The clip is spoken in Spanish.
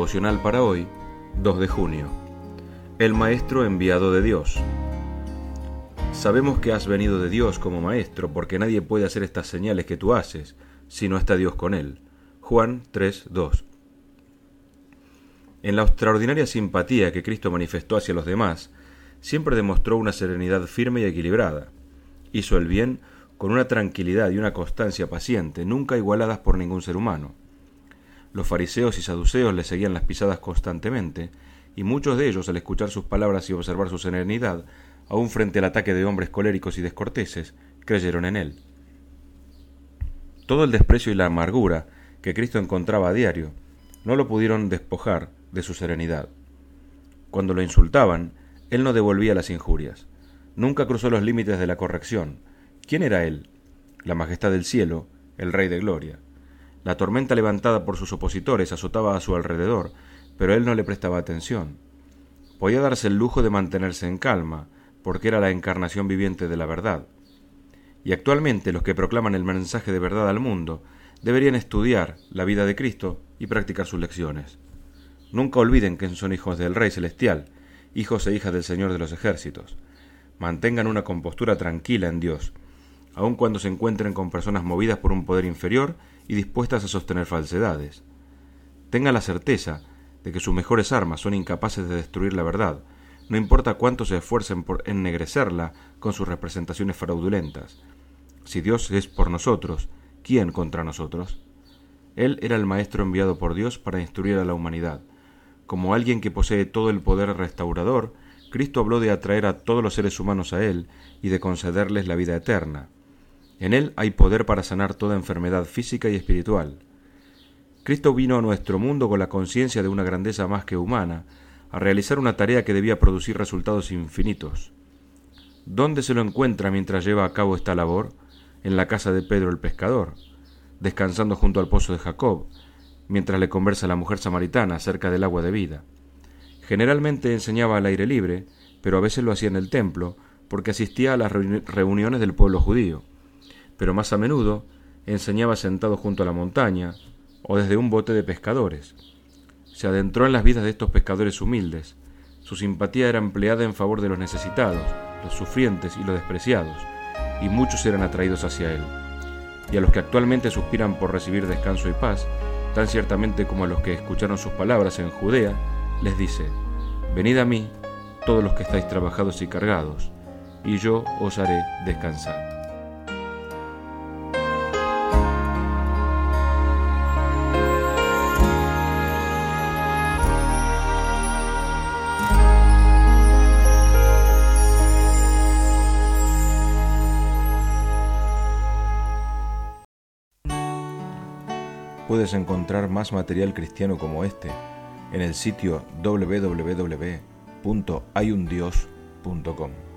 Devocional para hoy, 2 de junio. El Maestro enviado de Dios. Sabemos que has venido de Dios como Maestro, porque nadie puede hacer estas señales que tú haces, si no está Dios con él. Juan 3:2. En la extraordinaria simpatía que Cristo manifestó hacia los demás, siempre demostró una serenidad firme y equilibrada. Hizo el bien con una tranquilidad y una constancia paciente, nunca igualadas por ningún ser humano. Los fariseos y saduceos le seguían las pisadas constantemente, y muchos de ellos, al escuchar sus palabras y observar su serenidad, aun frente al ataque de hombres coléricos y descorteses, creyeron en él. Todo el desprecio y la amargura que Cristo encontraba a diario no lo pudieron despojar de su serenidad. Cuando lo insultaban, él no devolvía las injurias. Nunca cruzó los límites de la corrección. ¿Quién era él? La majestad del cielo, el Rey de Gloria. La tormenta levantada por sus opositores azotaba a su alrededor, pero él no le prestaba atención. Podía darse el lujo de mantenerse en calma, porque era la encarnación viviente de la verdad. Y actualmente los que proclaman el mensaje de verdad al mundo deberían estudiar la vida de Cristo y practicar sus lecciones. Nunca olviden que son hijos del Rey Celestial, hijos e hijas del Señor de los ejércitos. Mantengan una compostura tranquila en Dios, aun cuando se encuentren con personas movidas por un poder inferior y dispuestas a sostener falsedades. Tengan la certeza de que sus mejores armas son incapaces de destruir la verdad, no importa cuánto se esfuercen por ennegrecerla con sus representaciones fraudulentas. Si Dios es por nosotros, ¿quién contra nosotros? Él era el Maestro enviado por Dios para instruir a la humanidad. Como alguien que posee todo el poder restaurador, Cristo habló de atraer a todos los seres humanos a Él y de concederles la vida eterna. En Él hay poder para sanar toda enfermedad física y espiritual. Cristo vino a nuestro mundo con la conciencia de una grandeza más que humana, a realizar una tarea que debía producir resultados infinitos. ¿Dónde se lo encuentra mientras lleva a cabo esta labor? En la casa de Pedro el pescador, descansando junto al pozo de Jacob, mientras le conversa la mujer samaritana acerca del agua de vida. Generalmente enseñaba al aire libre, pero a veces lo hacía en el templo, porque asistía a las reuniones del pueblo judío. Pero más a menudo enseñaba sentado junto a la montaña o desde un bote de pescadores. Se adentró en las vidas de estos pescadores humildes. Su simpatía era empleada en favor de los necesitados, los sufrientes y los despreciados, y muchos eran atraídos hacia él. Y a los que actualmente suspiran por recibir descanso y paz, tan ciertamente como a los que escucharon sus palabras en Judea, les dice: venid a mí, todos los que estáis trabajados y cargados, y yo os haré descansar. Puedes encontrar más material cristiano como este en el sitio www.hayundios.com.